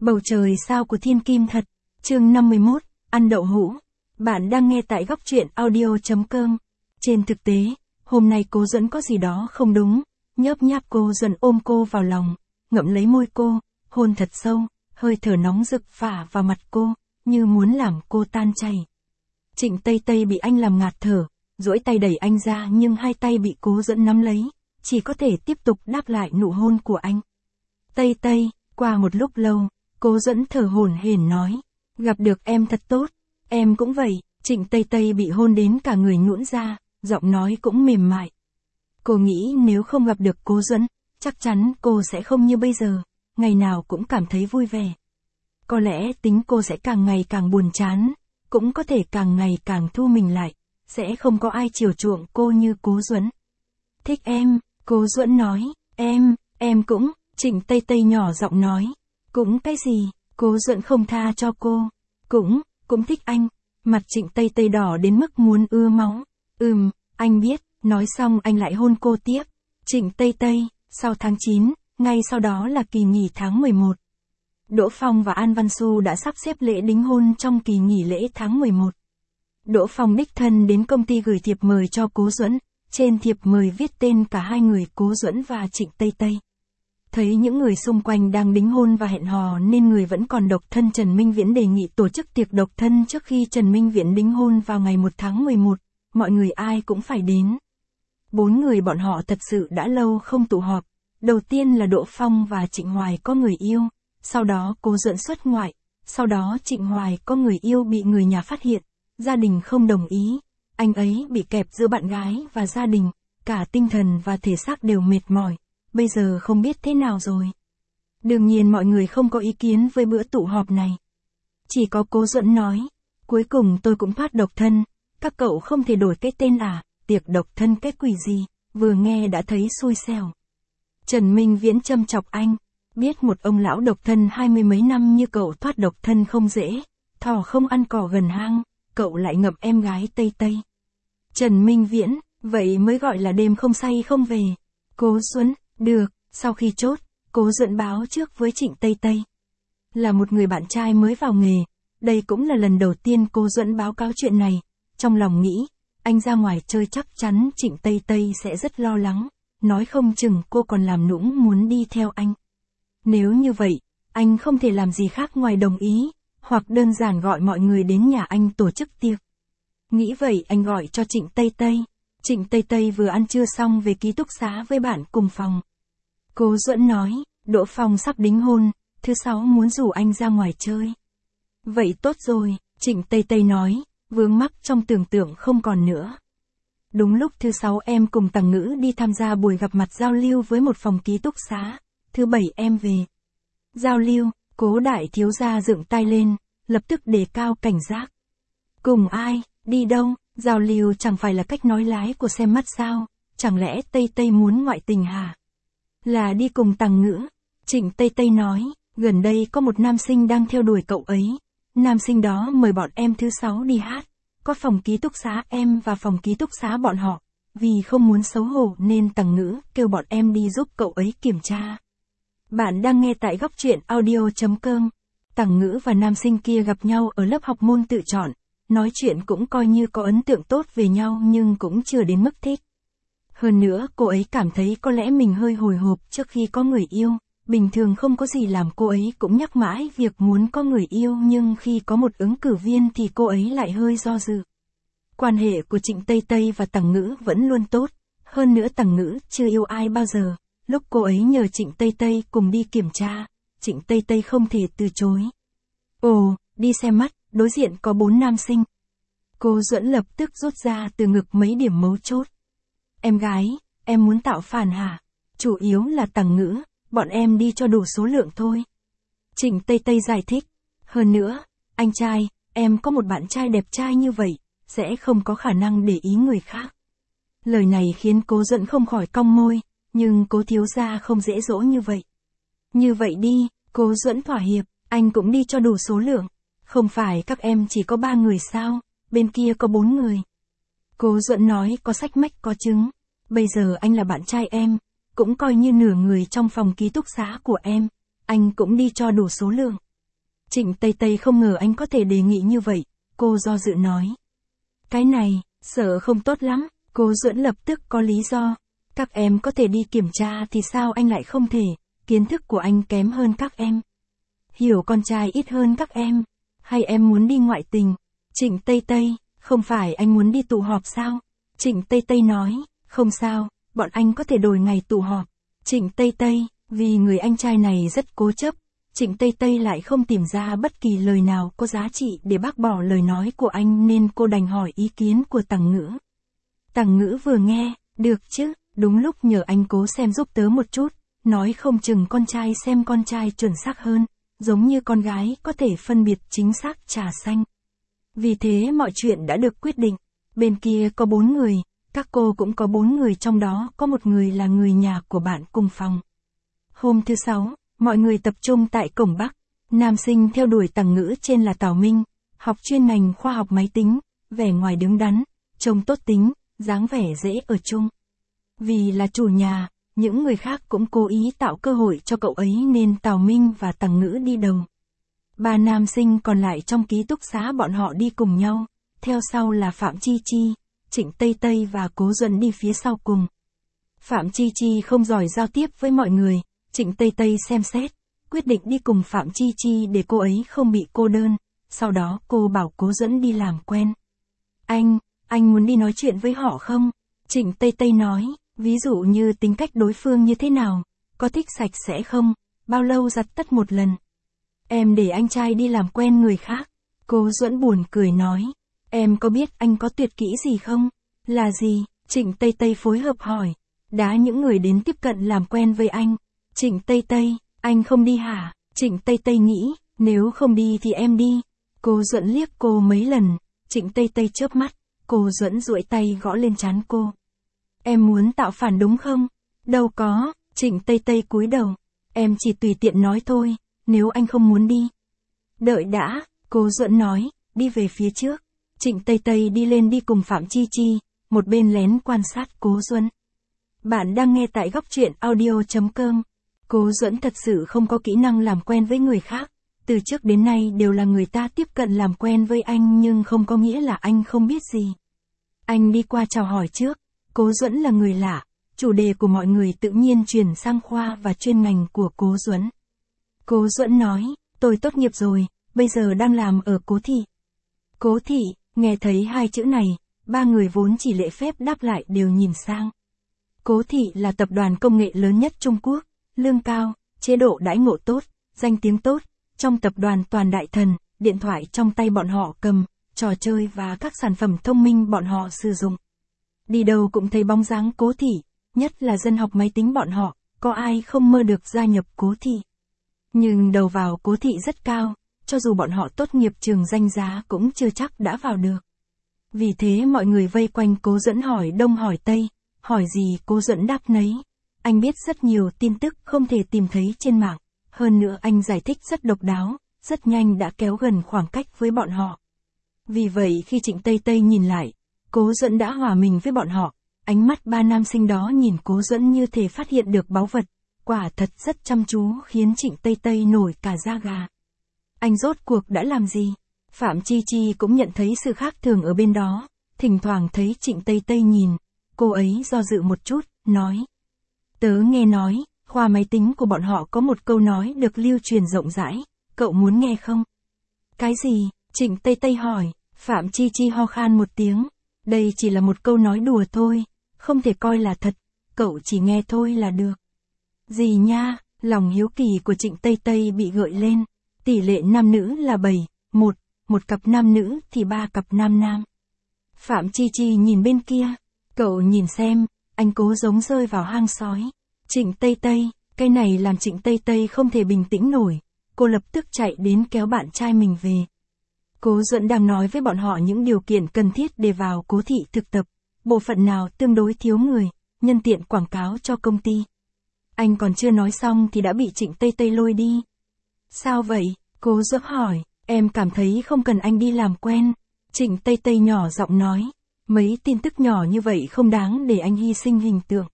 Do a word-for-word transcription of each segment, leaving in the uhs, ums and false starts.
Bầu trời sao của thiên kim thật. Chương năm mươi mốt, ăn đậu hũ. Bạn đang nghe tại góc truyện audio chấm com. Trên thực tế, hôm nay cô Duẫn có gì đó không đúng. Nhớp nháp cô Duẫn ôm cô vào lòng, ngậm lấy môi cô, hôn thật sâu, hơi thở nóng rực phả vào mặt cô, như muốn làm cô tan chảy. Trịnh Tây Tây bị anh làm ngạt thở, duỗi tay đẩy anh ra nhưng hai tay bị cô Duẫn nắm lấy, chỉ có thể tiếp tục đáp lại nụ hôn của anh. Tây Tây, qua một lúc lâu, cô Duẫn thở hổn hển nói, gặp được em thật tốt, em cũng vậy. Trịnh Tây Tây bị hôn đến cả người nhũn ra, giọng nói cũng mềm mại. Cô nghĩ nếu không gặp được cô Duẫn, chắc chắn cô sẽ không như bây giờ, ngày nào cũng cảm thấy vui vẻ. Có lẽ tính cô sẽ càng ngày càng buồn chán, cũng có thể càng ngày càng thu mình lại, sẽ không có ai chiều chuộng cô như cô Duẫn. Thích em, cô Duẫn nói, em, em cũng, Trịnh Tây Tây nhỏ giọng nói, cũng cái gì, cô Duẫn không tha cho cô, cũng, cũng thích anh. Mặt Trịnh Tây Tây đỏ đến mức muốn ưa máu. Ừm, anh biết, nói xong anh lại hôn cô tiếp. Trịnh Tây Tây, sau tháng chín, ngay sau đó là kỳ nghỉ tháng mười một. Đỗ Phong và An Văn Xu đã sắp xếp lễ đính hôn trong kỳ nghỉ lễ tháng mười một. Đỗ Phong đích thân đến công ty gửi thiệp mời cho cô Duẫn, trên thiệp mời viết tên cả hai người cô Duẫn và Trịnh Tây Tây. Thấy những người xung quanh đang đính hôn và hẹn hò nên người vẫn còn độc thân Trần Minh Viễn đề nghị tổ chức tiệc độc thân trước khi Trần Minh Viễn đính hôn vào ngày một tháng mười một, mọi người ai cũng phải đến. Bốn người bọn họ thật sự đã lâu không tụ họp, đầu tiên là Đỗ Phong và Trịnh Hoài có người yêu, sau đó cô Duẫn xuất ngoại, sau đó Trịnh Hoài có người yêu bị người nhà phát hiện, gia đình không đồng ý, anh ấy bị kẹp giữa bạn gái và gia đình, cả tinh thần và thể xác đều mệt mỏi. Bây giờ không biết thế nào rồi. Đương nhiên mọi người không có ý kiến với bữa tụ họp này. Chỉ có cô Duẫn nói, cuối cùng tôi cũng thoát độc thân, các cậu không thể đổi cái tên à, tiệc độc thân cái quỷ gì, vừa nghe đã thấy xui xẻo. Trần Minh Viễn châm chọc anh, biết một ông lão độc thân hai mươi mấy năm như cậu thoát độc thân không dễ, thỏ không ăn cỏ gần hang, cậu lại ngậm em gái Tây Tây. Trần Minh Viễn, vậy mới gọi là đêm không say không về. Cô Duẫn, được, sau khi chốt, cô Duẫn báo trước với Trịnh Tây Tây. Là một người bạn trai mới vào nghề, đây cũng là lần đầu tiên cô Duẫn báo cáo chuyện này, trong lòng nghĩ, anh ra ngoài chơi chắc chắn Trịnh Tây Tây sẽ rất lo lắng, nói không chừng cô còn làm nũng muốn đi theo anh. Nếu như vậy, anh không thể làm gì khác ngoài đồng ý, hoặc đơn giản gọi mọi người đến nhà anh tổ chức tiệc. Nghĩ vậy anh gọi cho Trịnh Tây Tây. Trịnh Tây Tây vừa ăn trưa xong về ký túc xá với bạn cùng phòng. Cô Duẫn nói, Đỗ Phong sắp đính hôn, thứ sáu muốn rủ anh ra ngoài chơi. Vậy tốt rồi, Trịnh Tây Tây nói, vướng mắc trong tưởng tượng không còn nữa. Đúng lúc thứ sáu em cùng Tằng Ngữ đi tham gia buổi gặp mặt giao lưu với một phòng ký túc xá, thứ bảy em về. Giao lưu, Cố đại thiếu gia dựng tay lên, lập tức đề cao cảnh giác. Cùng ai, đi đâu? Giao lưu chẳng phải là cách nói lái của xem mắt sao, chẳng lẽ Tây Tây muốn ngoại tình hả? Là đi cùng Tằng Ngữ. Trịnh Tây Tây nói, gần đây có một nam sinh đang theo đuổi cậu ấy. Nam sinh đó mời bọn em thứ sáu đi hát, có phòng ký túc xá em và phòng ký túc xá bọn họ. Vì không muốn xấu hổ nên Tằng Ngữ kêu bọn em đi giúp cậu ấy kiểm tra. Bạn đang nghe tại góc truyện audio chấm com. Tằng Ngữ và nam sinh kia gặp nhau ở lớp học môn tự chọn. Nói chuyện cũng coi như có ấn tượng tốt về nhau nhưng cũng chưa đến mức thích. Hơn nữa cô ấy cảm thấy có lẽ mình hơi hồi hộp trước khi có người yêu, bình thường không có gì làm cô ấy cũng nhắc mãi việc muốn có người yêu nhưng khi có một ứng cử viên thì cô ấy lại hơi do dự. Quan hệ của Trịnh Tây Tây và Tằng Ngữ vẫn luôn tốt, hơn nữa Tằng Ngữ chưa yêu ai bao giờ, lúc cô ấy nhờ Trịnh Tây Tây cùng đi kiểm tra, Trịnh Tây Tây không thể từ chối. Ồ, đi xem mắt. Đối diện có bốn nam sinh. Cô Duẫn lập tức rút ra từ ngực mấy điểm mấu chốt. Em gái, em muốn tạo phản hả? Chủ yếu là Tằng Ngữ, bọn em đi cho đủ số lượng thôi. Trịnh Tây Tây giải thích. Hơn nữa, anh trai, em có một bạn trai đẹp trai như vậy, sẽ không có khả năng để ý người khác. Lời này khiến cô Duẫn không khỏi cong môi, nhưng cố thiếu gia không dễ dỗ như vậy. Như vậy đi, cô Duẫn thỏa hiệp, anh cũng đi cho đủ số lượng. Không phải các em chỉ có ba người sao, bên kia có bốn người. Cô Duẫn nói có sách mách có chứng. Bây giờ anh là bạn trai em, cũng coi như nửa người trong phòng ký túc xá của em. Anh cũng đi cho đủ số lượng. Trịnh Tây Tây không ngờ anh có thể đề nghị như vậy, cô do dự nói. Cái này, sợ không tốt lắm, cô Duẫn lập tức có lý do. Các em có thể đi kiểm tra thì sao anh lại không thể, kiến thức của anh kém hơn các em. Hiểu con trai ít hơn các em, hay em muốn đi ngoại tình? Trịnh Tây Tây, không phải anh muốn đi tụ họp sao? Trịnh Tây Tây nói, không sao, bọn anh có thể đổi ngày tụ họp. Trịnh Tây Tây, vì người anh trai này rất cố chấp, Trịnh Tây Tây lại không tìm ra bất kỳ lời nào có giá trị để bác bỏ lời nói của anh nên cô đành hỏi ý kiến của Tằng Ngữ. Tằng Ngữ vừa nghe, được chứ, đúng lúc nhờ anh cố xem giúp tớ một chút, nói không chừng con trai xem con trai chuẩn xác hơn, giống như con gái có thể phân biệt chính xác trà xanh. Vì thế mọi chuyện đã được quyết định, bên kia có bốn người, các cô cũng có bốn người trong đó có một người là người nhà của bạn cùng phòng. Hôm thứ sáu, mọi người tập trung tại cổng Bắc, nam sinh theo đuổi Tằng Ngữ trên là Tào Minh, học chuyên ngành khoa học máy tính, vẻ ngoài đứng đắn, trông tốt tính, dáng vẻ dễ ở chung. Vì là chủ nhà, những người khác cũng cố ý tạo cơ hội cho cậu ấy nên Tào Minh và Tằng Ngữ đi đầu. Ba nam sinh còn lại trong ký túc xá bọn họ đi cùng nhau, theo sau là Phạm Chi Chi, Trịnh Tây Tây và Cố Duẫn đi phía sau cùng. Phạm Chi Chi không giỏi giao tiếp với mọi người, Trịnh Tây Tây xem xét, quyết định đi cùng Phạm Chi Chi để cô ấy không bị cô đơn, sau đó cô bảo Cố Duẫn đi làm quen. Anh, anh muốn đi nói chuyện với họ không? Trịnh Tây Tây nói, ví dụ như tính cách đối phương như thế nào, có thích sạch sẽ không, bao lâu giặt tất một lần. Em để anh trai đi làm quen người khác. Cố Duẫn buồn cười nói, em có biết anh có tuyệt kỹ gì không? Là gì? Trịnh Tây Tây phối hợp hỏi, đá những người đến tiếp cận làm quen với anh. Trịnh Tây Tây, anh không đi hả? Trịnh Tây Tây nghĩ, nếu không đi thì em đi. Cố Duẫn liếc cô mấy lần, Trịnh Tây Tây chớp mắt, Cố Duẫn duỗi tay gõ lên trán cô. Em muốn tạo phản đúng không? Đâu có, Trịnh Tây Tây cúi đầu, em chỉ tùy tiện nói thôi, nếu anh không muốn đi. Đợi đã, Cố Duẫn nói, đi về phía trước. Trịnh Tây Tây đi lên đi cùng Phạm Chi Chi, một bên lén quan sát Cố Duẫn. Bạn đang nghe tại góc truyện audio chấm com. Cố Duẫn thật sự không có kỹ năng làm quen với người khác, từ trước đến nay đều là người ta tiếp cận làm quen với anh nhưng không có nghĩa là anh không biết gì. Anh đi qua chào hỏi trước, Cố Duẫn là người lạ, chủ đề của mọi người tự nhiên chuyển sang khoa và chuyên ngành của Cố Duẫn. Cố Duẫn nói, tôi tốt nghiệp rồi, bây giờ đang làm ở Cố Thị. Cố Thị, nghe thấy hai chữ này, ba người vốn chỉ lễ phép đáp lại đều nhìn sang. Cố Thị là tập đoàn công nghệ lớn nhất Trung Quốc, lương cao, chế độ đãi ngộ tốt, danh tiếng tốt, trong tập đoàn toàn đại thần, điện thoại trong tay bọn họ cầm, trò chơi và các sản phẩm thông minh bọn họ sử dụng. Đi đâu cũng thấy bóng dáng Cố Thị, nhất là dân học máy tính bọn họ, có ai không mơ được gia nhập Cố Thị. Nhưng đầu vào Cố Thị rất cao, cho dù bọn họ tốt nghiệp trường danh giá cũng chưa chắc đã vào được. Vì thế mọi người vây quanh Cố Duẫn hỏi đông hỏi tây, hỏi gì Cố Duẫn đáp nấy. Anh biết rất nhiều tin tức không thể tìm thấy trên mạng, hơn nữa anh giải thích rất độc đáo, rất nhanh đã kéo gần khoảng cách với bọn họ. Vì vậy khi Trịnh Tây Tây nhìn lại, Cố Duẫn đã hòa mình với bọn họ, ánh mắt ba nam sinh đó nhìn Cố Duẫn như thể phát hiện được báu vật, quả thật rất chăm chú khiến Trịnh Tây Tây nổi cả da gà. Anh rốt cuộc đã làm gì? Phạm Chi Chi cũng nhận thấy sự khác thường ở bên đó, thỉnh thoảng thấy Trịnh Tây Tây nhìn, cô ấy do dự một chút, nói. Tớ nghe nói, khoa máy tính của bọn họ có một câu nói được lưu truyền rộng rãi, cậu muốn nghe không? Cái gì? Trịnh Tây Tây hỏi, Phạm Chi Chi ho khan một tiếng, đây chỉ là một câu nói đùa thôi, không thể coi là thật, cậu chỉ nghe thôi là được. Gì nha, lòng hiếu kỳ của Trịnh Tây Tây bị gợi lên, tỷ lệ nam nữ là bảy, một, một cặp nam nữ thì ba cặp nam nam. Phạm Chi Chi nhìn bên kia, cậu nhìn xem, anh Cố giống rơi vào hang sói. Trịnh Tây Tây, cái này làm Trịnh Tây Tây không thể bình tĩnh nổi, cô lập tức chạy đến kéo bạn trai mình về. Cố Duẫn đang nói với bọn họ những điều kiện cần thiết để vào Cố Thị thực tập, bộ phận nào tương đối thiếu người, nhân tiện quảng cáo cho công ty. Anh còn chưa nói xong thì đã bị Trịnh Tây Tây lôi đi. Sao vậy? Cố Duẫn hỏi, em cảm thấy không cần anh đi làm quen. Trịnh Tây Tây nhỏ giọng nói, mấy tin tức nhỏ như vậy không đáng để anh hy sinh hình tượng.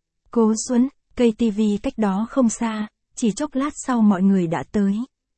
Cố Duẫn, cây tivi cách đó không xa, chỉ chốc lát sau mọi người đã tới.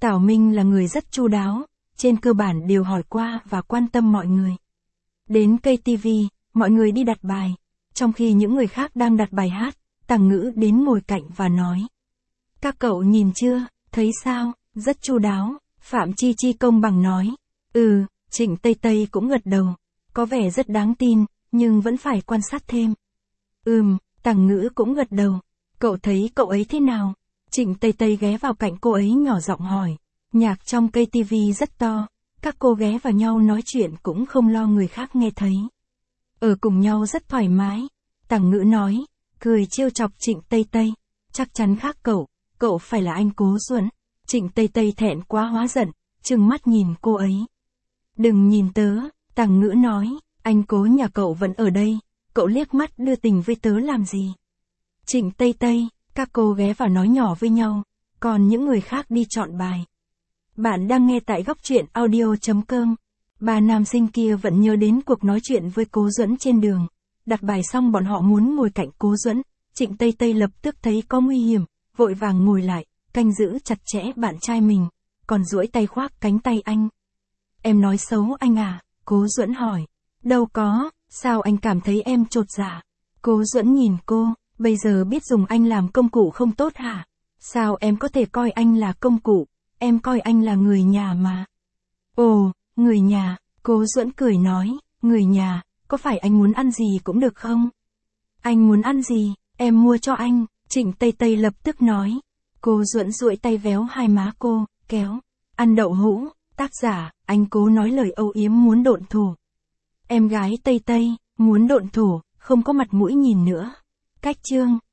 Tảo Minh là người rất chu đáo, trên cơ bản đều hỏi qua và quan tâm mọi người. Đến cây ti vi, mọi người đi đặt bài, trong khi những người khác đang đặt bài hát, Tằng Ngữ đến ngồi cạnh và nói. Các cậu nhìn chưa, thấy sao, rất chu đáo, Phạm Chi Chi công bằng nói. Ừ, Trịnh Tây Tây cũng gật đầu, có vẻ rất đáng tin, nhưng vẫn phải quan sát thêm. Ừm, Tằng Ngữ cũng gật đầu, cậu thấy cậu ấy thế nào? Trịnh Tây Tây ghé vào cạnh cô ấy nhỏ giọng hỏi. Nhạc trong cây ti vi rất to, các cô ghé vào nhau nói chuyện cũng không lo người khác nghe thấy. Ở cùng nhau rất thoải mái, Tằng Ngữ nói, cười trêu chọc Trịnh Tây Tây. Chắc chắn khác cậu, cậu phải là anh Cố Duẫn. Trịnh Tây Tây thẹn quá hóa giận, trừng mắt nhìn cô ấy. Đừng nhìn tớ, Tằng Ngữ nói, anh Cố nhà cậu vẫn ở đây, cậu liếc mắt đưa tình với tớ làm gì? Trịnh Tây Tây, các cô ghé vào nói nhỏ với nhau, còn những người khác đi chọn bài. Bạn đang nghe tại góc truyện audio chấm com. Ba nam sinh kia vẫn nhớ đến cuộc nói chuyện với Cố Duẫn trên đường. Đặt bài xong bọn họ muốn ngồi cạnh Cố Duẫn, Trịnh Tây Tây lập tức thấy có nguy hiểm, vội vàng ngồi lại, canh giữ chặt chẽ bạn trai mình, còn duỗi tay khoác cánh tay anh. Em nói xấu anh à? Cố Duẫn hỏi. Đâu có, sao anh cảm thấy em chột dạ? Cố Duẫn nhìn cô, bây giờ biết dùng anh làm công cụ không tốt hả? Sao em có thể coi anh là công cụ? Em coi anh là người nhà mà. Ồ, người nhà, Cố Duẫn cười nói, người nhà, có phải anh muốn ăn gì cũng được không? Anh muốn ăn gì, em mua cho anh, Trịnh Tây Tây lập tức nói. Cố Duẫn duỗi tay véo hai má cô, kéo. Ăn đậu hũ, tác giả, anh Cố nói lời âu yếm muốn độn thổ. Em gái Tây Tây, muốn độn thổ, không có mặt mũi nhìn nữa. Cách chương.